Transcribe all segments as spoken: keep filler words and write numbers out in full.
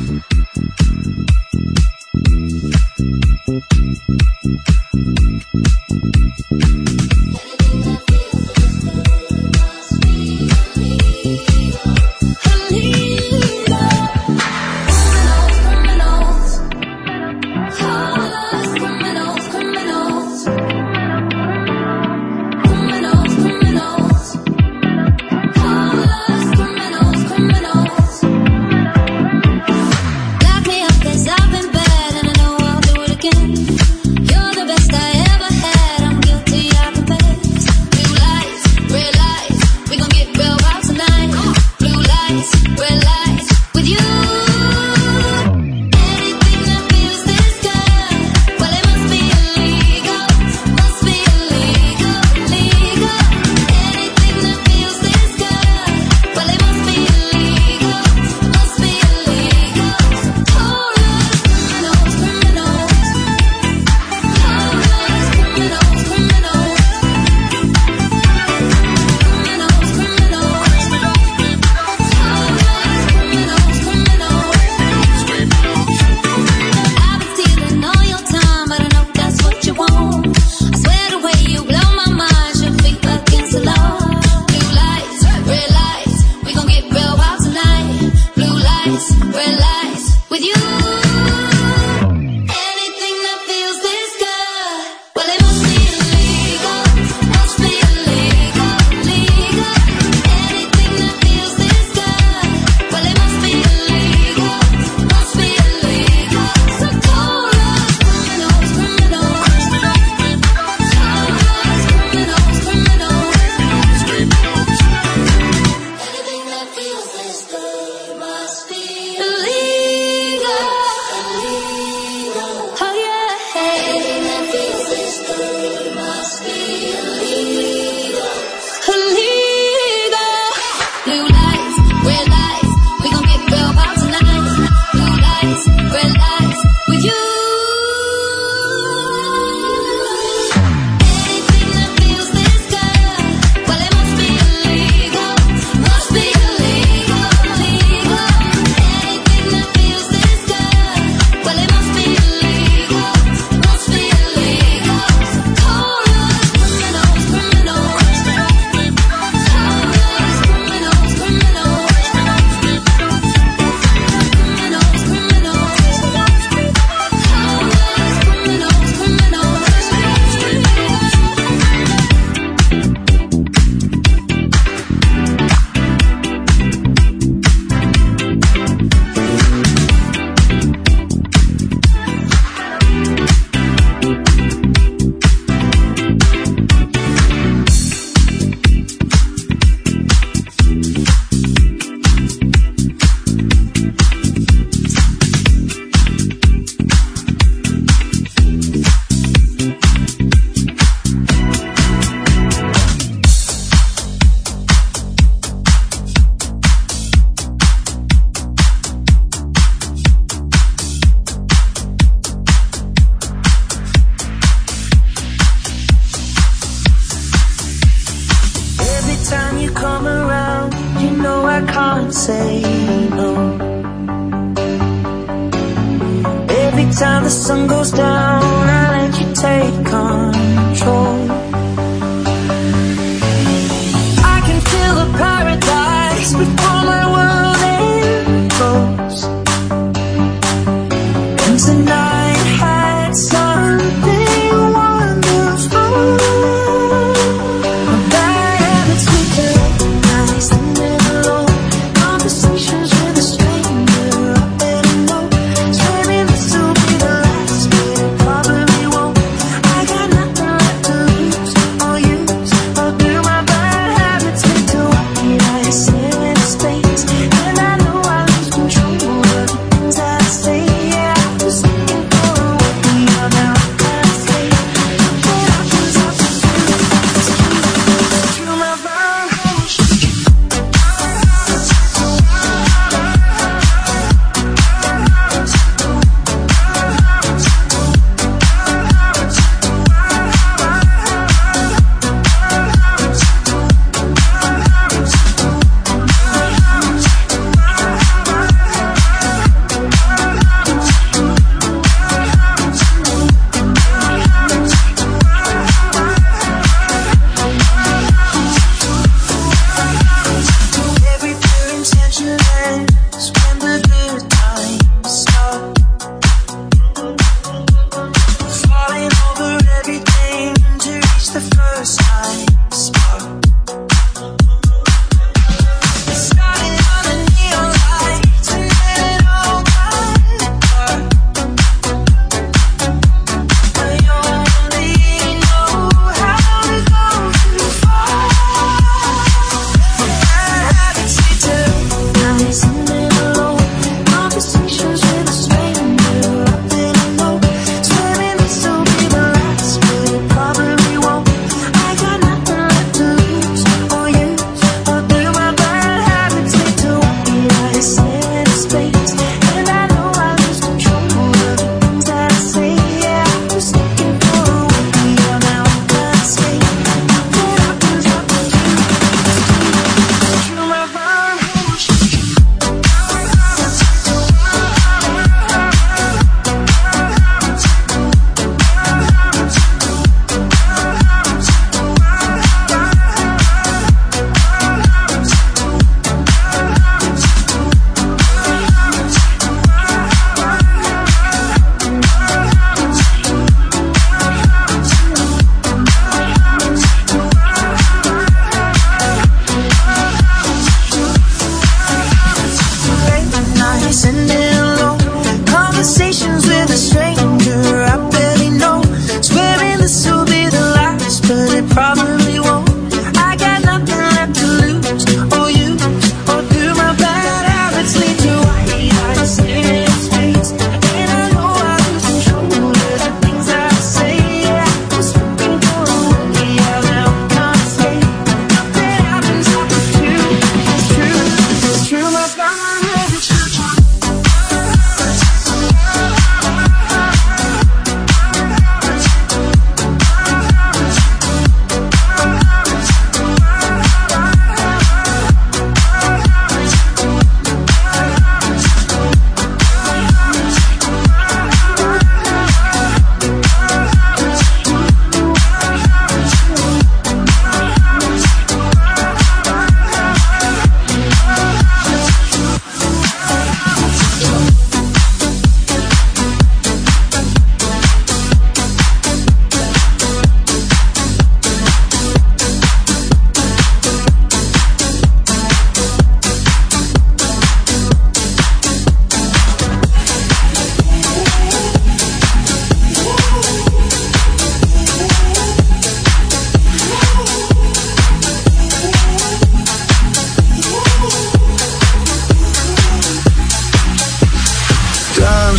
can't say no. Every time the sun goes down, I let you take control. I can feel the paradise before my world implodes. And tonight had something wonderful. My bad habits we recognize them never alone. Conversations with a stranger, I better know. Swearing this will be the last, but it probably won't. I got nothing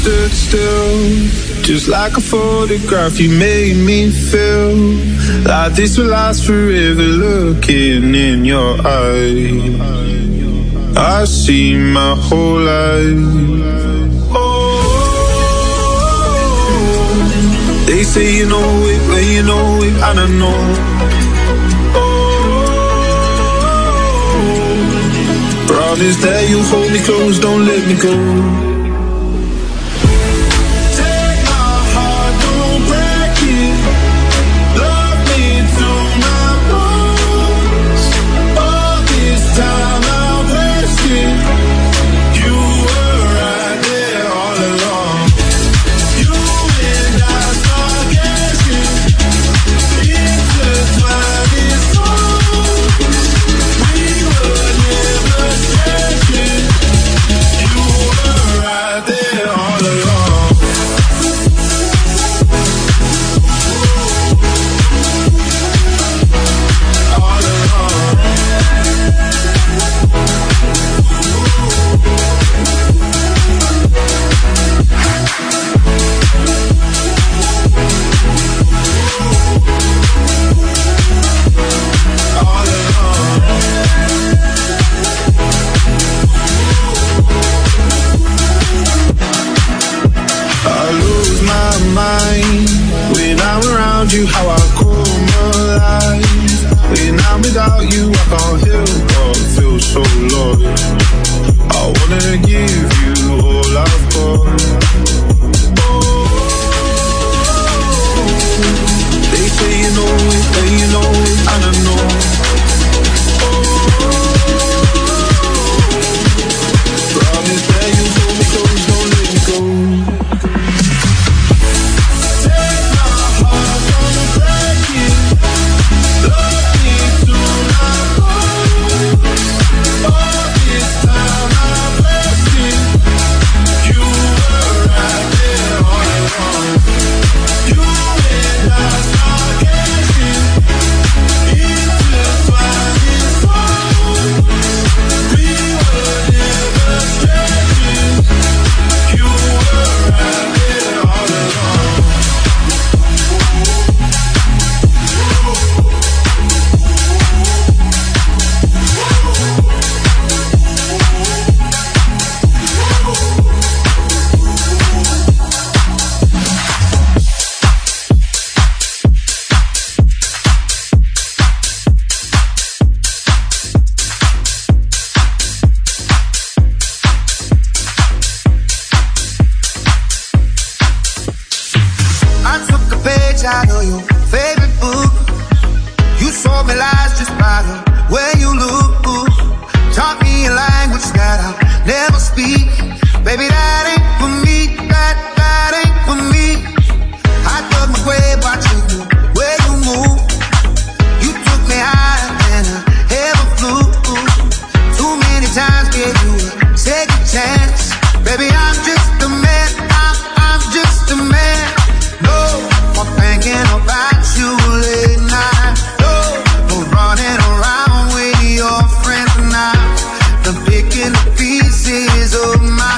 stood still, just like a photograph. You made me feel like this will last forever. Looking in your eyes, I see my whole life. Oh, they say you know it, but you know it, and I know. Oh, promise that you hold me close, don't let me go. You how I come alive. When I'm without you, I can't help but feel so lost. I wanna give you all I've got. Oh, they say you know it, they you know it, and I know. Oh, promise that you hold me close, don't let me go. Pieces of my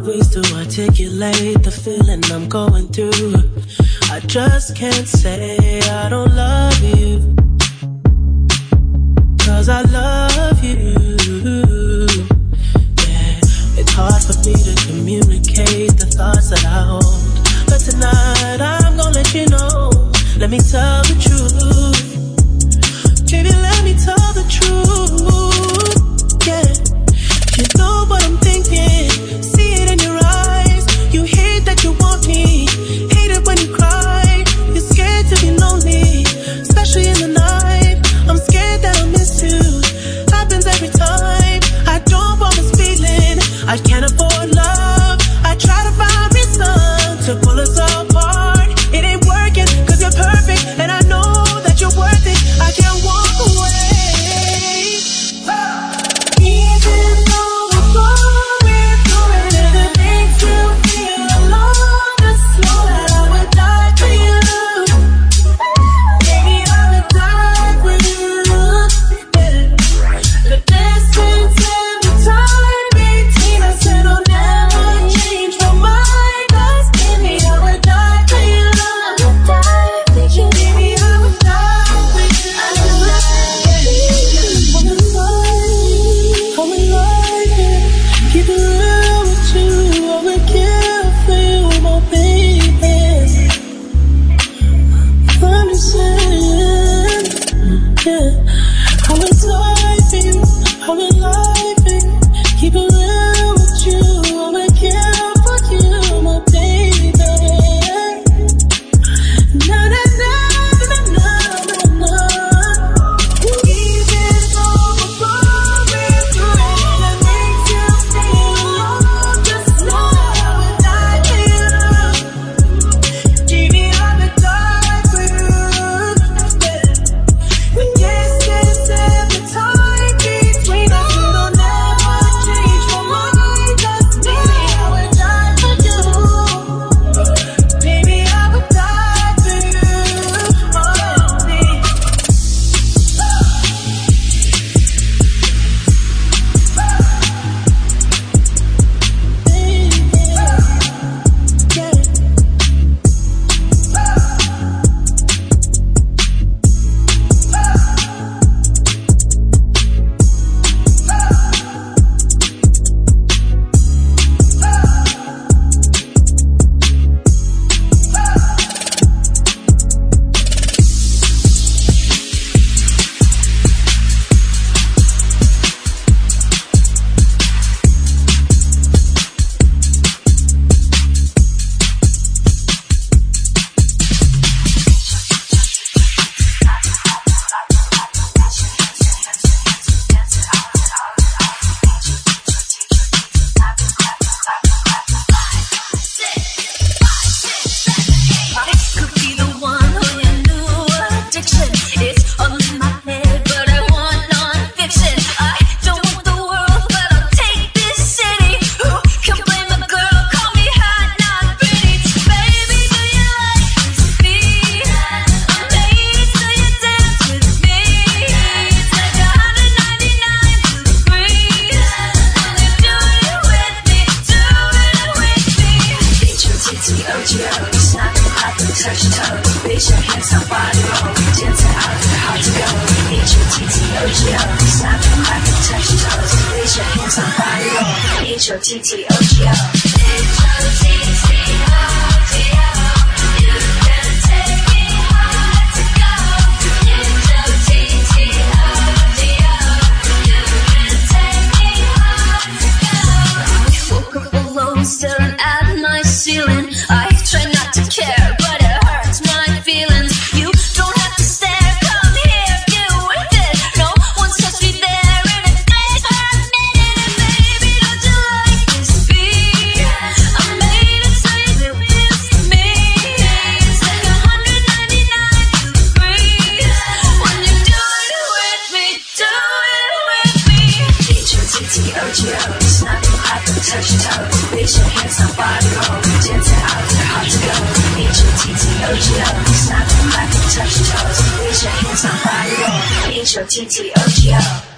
ways to articulate the feeling I'm going through. I just can't say I don't love you, 'cause I love you. Yeah, it's hard for me to communicate the thoughts that I hold, but tonight I'm gonna let you know. Let me tell the truth. Baby, let me tell the truth. Yeah, you know what I'm thinking. See it in your eyes. You hate that you want me. Hate it when you cry. You're scared to be lonely, especially in the night. I'm scared that I'll miss you. Happens every time. I don't want this feeling. I can't afford love. I try to find reason to pull us apart. It ain't working 'cause you're perfect, and I know that you're worth it. I can't walk away. Even though we're going through it, and it makes you feel alone, just know that I would die for you. Baby, I would die for you. Yeah. The distance and the time between us, it'll never change my mind. 'Cause baby, I would die for you. I would die for you. Baby, I would die for you. I would die for you. I'm in love. I'm in love. Yeah. Keep it real with you. I would kill for you, my baby. Understand? Yeah. I would die for you. I'm in love. Yeah. Keep it real with you. I would kill for you, my baby. Na na na na na na na. Even though we're going through it, and it makes you feel alone, just know that I would die for you. Baby, I would die for you. When distance and the time between us, it'll never change my mind. 'Cause baby, I would die for you. Baby, I would die for you. Oh, baby. H O T T O G O. H O T T O G O. You can take me hard to go. H O T T O G O. You can take me hard to go. Woke up alone, staring at my ceiling. I try not to care, but it hurts my feelings. You don't have to stare, come here, get with it. No one's touched me there in a day for a minute. And baby, don't you like this beat? I made it so you miss me. It's like one hundred ninety-nine degrees when you do it with me, do it with me. H O T T O G O, it's not too hot to touch your toes. Raise your hands up, body roll, dance it out, it's hard to go. H O T T O G O, it's not too hot to touch your toes. Raise your hands up, body roll, H O T T O G O.